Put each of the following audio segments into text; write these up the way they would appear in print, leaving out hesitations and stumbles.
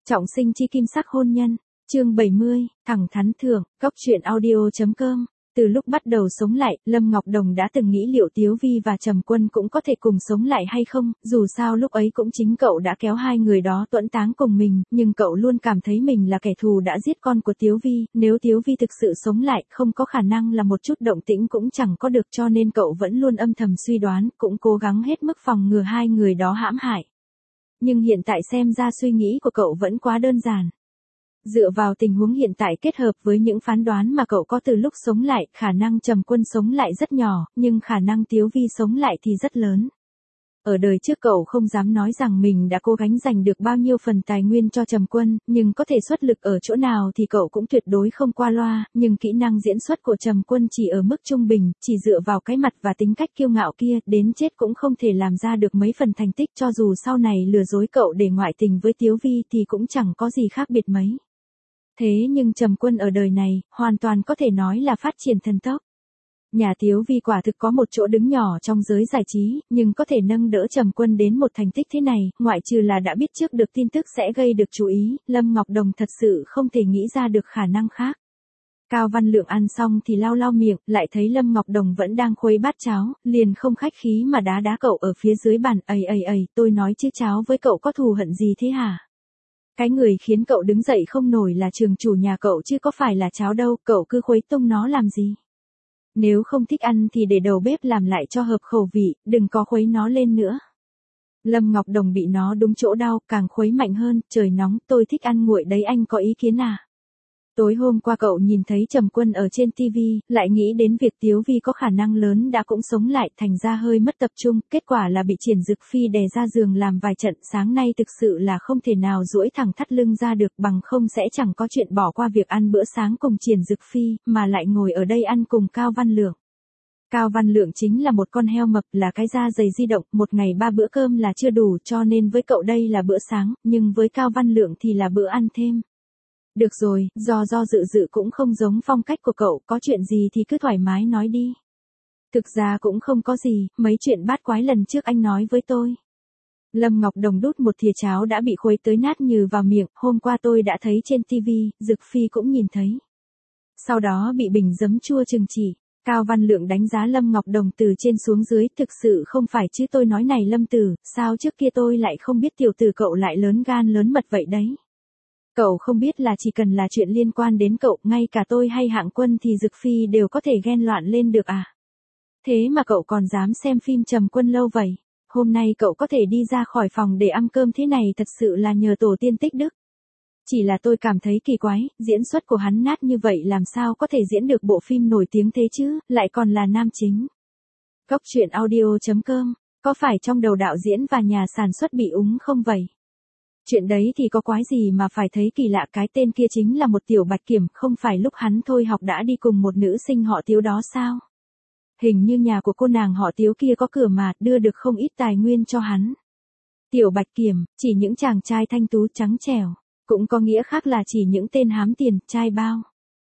Trọng sinh chi kim sắc hôn nhân, chương 70, thẳng thắn thưởng, góc truyện audio.com. Từ lúc bắt đầu sống lại, Lâm Ngọc Đồng đã từng nghĩ liệu Tiếu Vi và Trầm Quân cũng có thể cùng sống lại hay không, dù sao lúc ấy cũng chính cậu đã kéo hai người đó tuẫn táng cùng mình, nhưng cậu luôn cảm thấy mình là kẻ thù đã giết con của Tiếu Vi, nếu Tiếu Vi thực sự sống lại, không có khả năng là một chút động tĩnh cũng chẳng có được, cho nên cậu vẫn luôn âm thầm suy đoán, cũng cố gắng hết mức phòng ngừa hai người đó hãm hại. Nhưng hiện tại xem ra suy nghĩ của cậu vẫn quá đơn giản. Dựa vào tình huống hiện tại kết hợp với những phán đoán mà cậu có từ lúc sống lại, khả năng Trầm Quân sống lại rất nhỏ, nhưng khả năng Tiếu Vi sống lại thì rất lớn. Ở đời trước cậu không dám nói rằng mình đã cố gắng giành được bao nhiêu phần tài nguyên cho Trầm Quân, nhưng có thể xuất lực ở chỗ nào thì cậu cũng tuyệt đối không qua loa, nhưng kỹ năng diễn xuất của Trầm Quân chỉ ở mức trung bình, chỉ dựa vào cái mặt và tính cách kiêu ngạo kia, đến chết cũng không thể làm ra được mấy phần thành tích, cho dù sau này lừa dối cậu để ngoại tình với Tiếu Vi thì cũng chẳng có gì khác biệt mấy. Thế nhưng Trầm Quân ở đời này, hoàn toàn có thể nói là phát triển thần tốc. Nhà Tiếu Vi quả thực có một chỗ đứng nhỏ trong giới giải trí, nhưng có thể nâng đỡ Trầm Quân đến một thành tích thế này, ngoại trừ là đã biết trước được tin tức sẽ gây được chú ý, Lâm Ngọc Đồng thật sự không thể nghĩ ra được khả năng khác. Cao Văn Lượng ăn xong thì lau lau miệng, lại thấy Lâm Ngọc Đồng vẫn đang khuấy bát cháo, liền không khách khí mà đá cậu ở phía dưới bàn, tôi nói chứ cháo với cậu có thù hận gì thế hả? Cái người khiến cậu đứng dậy không nổi là trường chủ nhà cậu chứ có phải là cháo đâu, cậu cứ khuấy tung nó làm gì? Nếu không thích ăn thì để đầu bếp làm lại cho hợp khẩu vị, đừng có khuấy nó lên nữa. Lâm Ngọc Đồng bị nó đúng chỗ đau, càng khuấy mạnh hơn, trời nóng, tôi thích ăn nguội đấy, anh có ý kiến à? Tối hôm qua cậu nhìn thấy Trầm Quân ở trên TV, lại nghĩ đến việc Tiếu Vi có khả năng lớn đã cũng sống lại, thành ra hơi mất tập trung, kết quả là bị Triển Dực Phi đè ra giường làm vài trận, sáng nay thực sự là không thể nào duỗi thẳng thắt lưng ra được, bằng không sẽ chẳng có chuyện bỏ qua việc ăn bữa sáng cùng Triển Dực Phi, mà lại ngồi ở đây ăn cùng Cao Văn Lượng. Cao Văn Lượng chính là một con heo mập, là cái da dày di động, một ngày 3 bữa cơm là chưa đủ, cho nên với cậu đây là bữa sáng, nhưng với Cao Văn Lượng thì là bữa ăn thêm. Được rồi, do dự cũng không giống phong cách của cậu, có chuyện gì thì cứ thoải mái nói đi. Thực ra cũng không có gì, mấy chuyện bát quái lần trước anh nói với tôi. Lâm Ngọc Đồng đút một thìa cháo đã bị khuấy tới nát nhừ vào miệng, hôm qua tôi đã thấy trên TV, Dực Phi cũng nhìn thấy. Sau đó bị bình giấm chua trừng chỉ. Cao Văn Lượng đánh giá Lâm Ngọc Đồng từ trên xuống dưới, thực sự không phải chứ tôi nói này Lâm Tử, sao trước kia tôi lại không biết tiểu tử cậu lại lớn gan lớn mật vậy đấy. Cậu không biết là chỉ cần là chuyện liên quan đến cậu, ngay cả tôi hay Hạng Quân thì Dực Phi đều có thể ghen loạn lên được à? Thế mà cậu còn dám xem phim Trầm Quân lâu vậy? Hôm nay cậu có thể đi ra khỏi phòng để ăn cơm thế này thật sự là nhờ tổ tiên tích đức. Chỉ là tôi cảm thấy kỳ quái, diễn xuất của hắn nát như vậy làm sao có thể diễn được bộ phim nổi tiếng thế chứ, lại còn là nam chính. Góc truyện audio.com, có phải trong đầu đạo diễn và nhà sản xuất bị úng không vậy? Chuyện đấy thì có quái gì mà phải thấy kỳ lạ, cái tên kia chính là một tiểu bạch kiểm, không phải lúc hắn thôi học đã đi cùng một nữ sinh họ Tiếu đó sao? Hình như nhà của cô nàng họ Tiếu kia có cửa mà, đưa được không ít tài nguyên cho hắn. Tiểu bạch kiểm, chỉ những chàng trai thanh tú trắng trẻo, cũng có nghĩa khác là chỉ những tên hám tiền, trai bao.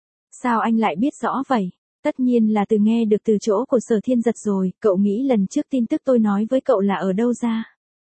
Sao anh lại biết rõ vậy? Tất nhiên là từ nghe được từ chỗ của Sở Thiên Giật rồi, cậu nghĩ lần trước tin tức tôi nói với cậu là ở đâu ra?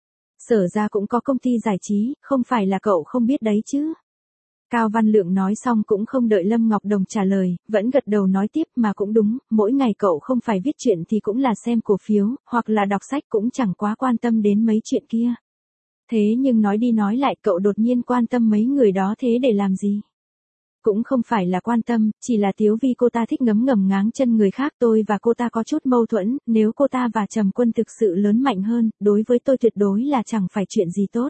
Sở ra cũng có công ty giải trí, không phải là cậu không biết đấy chứ. Cao Văn Lượng nói xong cũng không đợi Lâm Ngọc Đồng trả lời, vẫn gật đầu nói tiếp, mà cũng đúng, mỗi ngày cậu không phải viết chuyện thì cũng là xem cổ phiếu, hoặc là đọc sách, cũng chẳng quá quan tâm đến mấy chuyện kia. Thế nhưng nói đi nói lại, cậu đột nhiên quan tâm mấy người đó thế để làm gì? Cũng không phải là quan tâm, chỉ là Tiếu Vi cô ta thích ngấm ngầm ngáng chân người khác, tôi và cô ta có chút mâu thuẫn, nếu cô ta và Trầm Quân thực sự lớn mạnh hơn, đối với tôi tuyệt đối là chẳng phải chuyện gì tốt.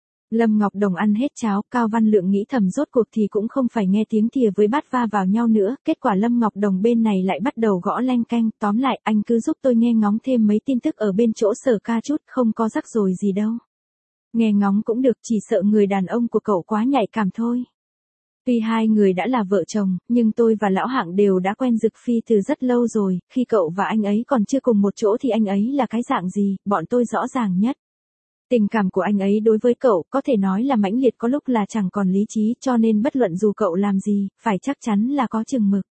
Lâm Ngọc Đồng ăn hết cháo, Cao Văn Lượng nghĩ thầm rốt cuộc thì cũng không phải nghe tiếng thìa với bát va vào nhau nữa, kết quả Lâm Ngọc Đồng bên này lại bắt đầu gõ leng keng, tóm lại anh cứ giúp tôi nghe ngóng thêm mấy tin tức ở bên chỗ Sở ca chút, không có rắc rối gì đâu. Nghe ngóng cũng được, chỉ sợ người đàn ông của cậu quá nhạy cảm thôi. Tuy hai người đã là vợ chồng, nhưng tôi và lão Hạng đều đã quen Dực Phi từ rất lâu rồi, khi cậu và anh ấy còn chưa cùng một chỗ thì anh ấy là cái dạng gì, bọn tôi rõ ràng nhất. Tình cảm của anh ấy đối với cậu có thể nói là mãnh liệt, có lúc là chẳng còn lý trí, cho nên bất luận dù cậu làm gì, phải chắc chắn là có chừng mực.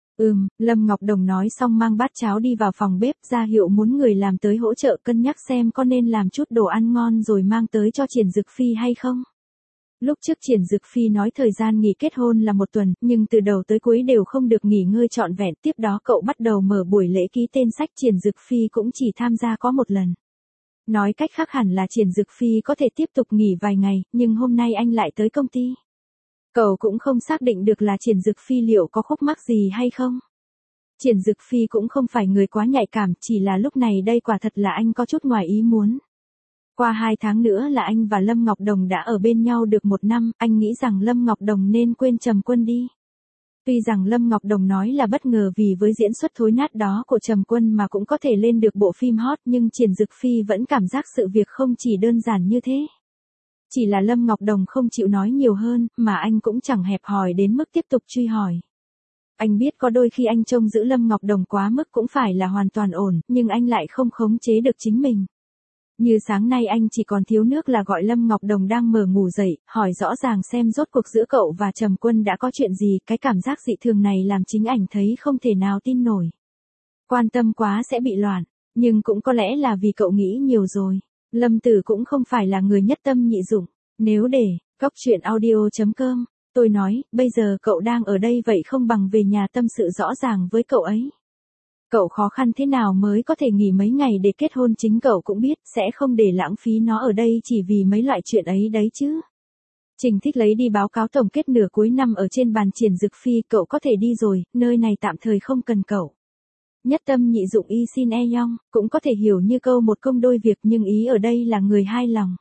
Lâm Ngọc Đồng nói xong mang bát cháo đi vào phòng bếp, ra hiệu muốn người làm tới hỗ trợ cân nhắc xem có nên làm chút đồ ăn ngon rồi mang tới cho Triển Dực Phi hay không. Lúc trước Triển Dực Phi nói thời gian nghỉ kết hôn là 1 tuần, nhưng từ đầu tới cuối đều không được nghỉ ngơi trọn vẹn. Tiếp đó cậu bắt đầu mở buổi lễ ký tên sách, Triển Dực Phi cũng chỉ tham gia có 1 lần. Nói cách khác hẳn là Triển Dực Phi có thể tiếp tục nghỉ vài ngày, nhưng hôm nay anh lại tới công ty. Cậu cũng không xác định được là Triển Dực Phi liệu có khúc mắc gì hay không. Triển Dực Phi cũng không phải người quá nhạy cảm, chỉ là lúc này đây quả thật là anh có chút ngoài ý muốn. Qua 2 tháng nữa là anh và Lâm Ngọc Đồng đã ở bên nhau được 1 năm, anh nghĩ rằng Lâm Ngọc Đồng nên quên Trầm Quân đi. Tuy rằng Lâm Ngọc Đồng nói là bất ngờ vì với diễn xuất thối nát đó của Trầm Quân mà cũng có thể lên được bộ phim hot, nhưng Triển Dực Phi vẫn cảm giác sự việc không chỉ đơn giản như thế. Chỉ là Lâm Ngọc Đồng không chịu nói nhiều hơn, mà anh cũng chẳng hẹp hòi đến mức tiếp tục truy hỏi. Anh biết có đôi khi anh trông giữ Lâm Ngọc Đồng quá mức cũng phải là hoàn toàn ổn, nhưng anh lại không khống chế được chính mình. Như sáng nay anh chỉ còn thiếu nước là gọi Lâm Ngọc Đồng đang mở ngủ dậy, hỏi rõ ràng xem rốt cuộc giữa cậu và Trầm Quân đã có chuyện gì. Cái cảm giác dị thường này làm chính ảnh thấy không thể nào tin nổi. Quan tâm quá sẽ bị loạn, nhưng cũng có lẽ là vì cậu nghĩ nhiều rồi. Lâm Tử cũng không phải là người nhất tâm nhị dụng. Nếu để, coctruyện.audio.com, tôi nói, bây giờ cậu đang ở đây vậy không bằng về nhà tâm sự rõ ràng với cậu ấy. Cậu khó khăn thế nào mới có thể nghỉ mấy ngày để kết hôn, chính cậu cũng biết, sẽ không để lãng phí nó ở đây chỉ vì mấy loại chuyện ấy đấy chứ. Trình Thích lấy đi báo cáo tổng kết nửa cuối năm ở trên bàn Triển Dực Phi, cậu có thể đi rồi, nơi này tạm thời không cần cậu. Nhất tâm nhị dụng y xin e yong, cũng có thể hiểu như câu một công đôi việc, nhưng ý ở đây là người hai lòng.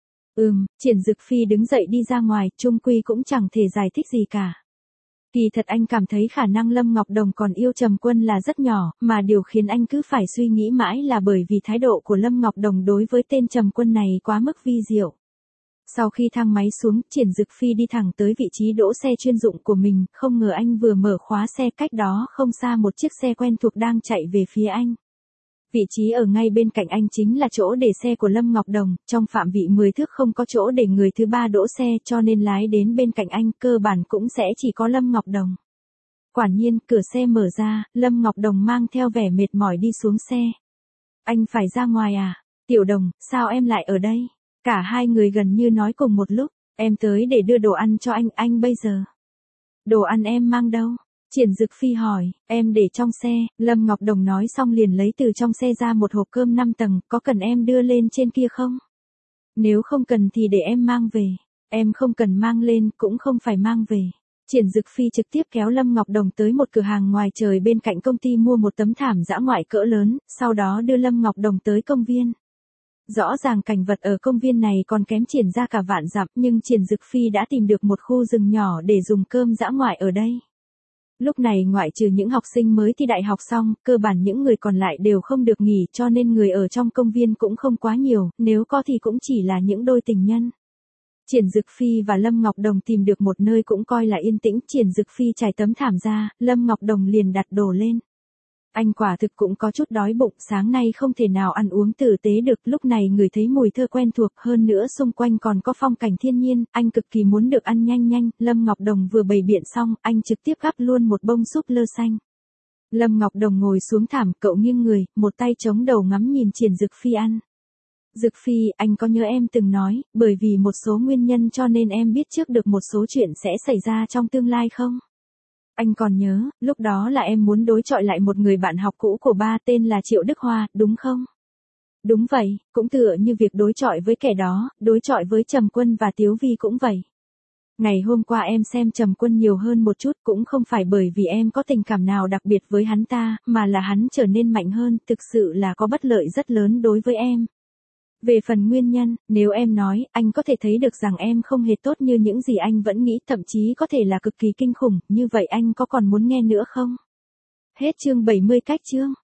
Triển Dực Phi đứng dậy đi ra ngoài, chung quy cũng chẳng thể giải thích gì cả. Kỳ thật anh cảm thấy khả năng Lâm Ngọc Đồng còn yêu Trầm Quân là rất nhỏ, mà điều khiến anh cứ phải suy nghĩ mãi là bởi vì thái độ của Lâm Ngọc Đồng đối với tên Trầm Quân này quá mức vi diệu. Sau khi thang máy xuống, Triển Dực Phi đi thẳng tới vị trí đỗ xe chuyên dụng của mình, không ngờ anh vừa mở khóa xe, cách đó không xa một chiếc xe quen thuộc đang chạy về phía anh. Vị trí ở ngay bên cạnh anh chính là chỗ để xe của Lâm Ngọc Đồng, trong phạm vị 10 thước không có chỗ để người thứ ba đỗ xe, cho nên lái đến bên cạnh anh cơ bản cũng sẽ chỉ có Lâm Ngọc Đồng. Quả nhiên, cửa xe mở ra, Lâm Ngọc Đồng mang theo vẻ mệt mỏi đi xuống xe. Anh phải ra ngoài à? Tiểu Đồng, sao em lại ở đây? Cả hai người gần như nói cùng một lúc, em tới để đưa đồ ăn cho anh bây giờ. Đồ ăn em mang đâu? Triển Dực Phi hỏi, em để trong xe. Lâm Ngọc Đồng nói xong liền lấy từ trong xe ra một hộp cơm 5 tầng, có cần em đưa lên trên kia không? Nếu không cần thì để em mang về. Em không cần mang lên, cũng không phải mang về. Triển Dực Phi trực tiếp kéo Lâm Ngọc Đồng tới một cửa hàng ngoài trời bên cạnh công ty mua một tấm thảm dã ngoại cỡ lớn, sau đó đưa Lâm Ngọc Đồng tới công viên. Rõ ràng cảnh vật ở công viên này còn kém Triển ra cả vạn dặm, nhưng Triển Dực Phi đã tìm được một khu rừng nhỏ để dùng cơm dã ngoại ở đây. Lúc này ngoại trừ những học sinh mới thi đại học xong, cơ bản những người còn lại đều không được nghỉ, cho nên người ở trong công viên cũng không quá nhiều, nếu có thì cũng chỉ là những đôi tình nhân. Triển Dực Phi và Lâm Ngọc Đồng tìm được một nơi cũng coi là yên tĩnh, Triển Dực Phi trải tấm thảm ra, Lâm Ngọc Đồng liền đặt đồ lên. Anh quả thực cũng có chút đói bụng, sáng nay không thể nào ăn uống tử tế được, lúc này ngửi thấy mùi thơ quen thuộc, hơn nữa xung quanh còn có phong cảnh thiên nhiên, anh cực kỳ muốn được ăn nhanh nhanh. Lâm Ngọc Đồng vừa bày biện xong, anh trực tiếp gắp luôn một bông súp lơ xanh. Lâm Ngọc Đồng ngồi xuống thảm, cậu nghiêng người, một tay chống đầu ngắm nhìn Triển Dực Phi ăn. Dực Phi, anh có nhớ em từng nói, bởi vì một số nguyên nhân cho nên em biết trước được một số chuyện sẽ xảy ra trong tương lai không? Anh còn nhớ, lúc đó là em muốn đối chọi lại một người bạn học cũ của ba tên là Triệu Đức Hoa, đúng không? Đúng vậy, cũng tựa như việc đối chọi với kẻ đó, đối chọi với Trầm Quân và Tiếu Vi cũng vậy. Ngày hôm qua em xem Trầm Quân nhiều hơn một chút, cũng không phải bởi vì em có tình cảm nào đặc biệt với hắn ta, mà là hắn trở nên mạnh hơn, thực sự là có bất lợi rất lớn đối với em. Về phần nguyên nhân, nếu em nói, anh có thể thấy được rằng em không hề tốt như những gì anh vẫn nghĩ, thậm chí có thể là cực kỳ kinh khủng, như vậy anh có còn muốn nghe nữa không? Hết chương 70 cách chương.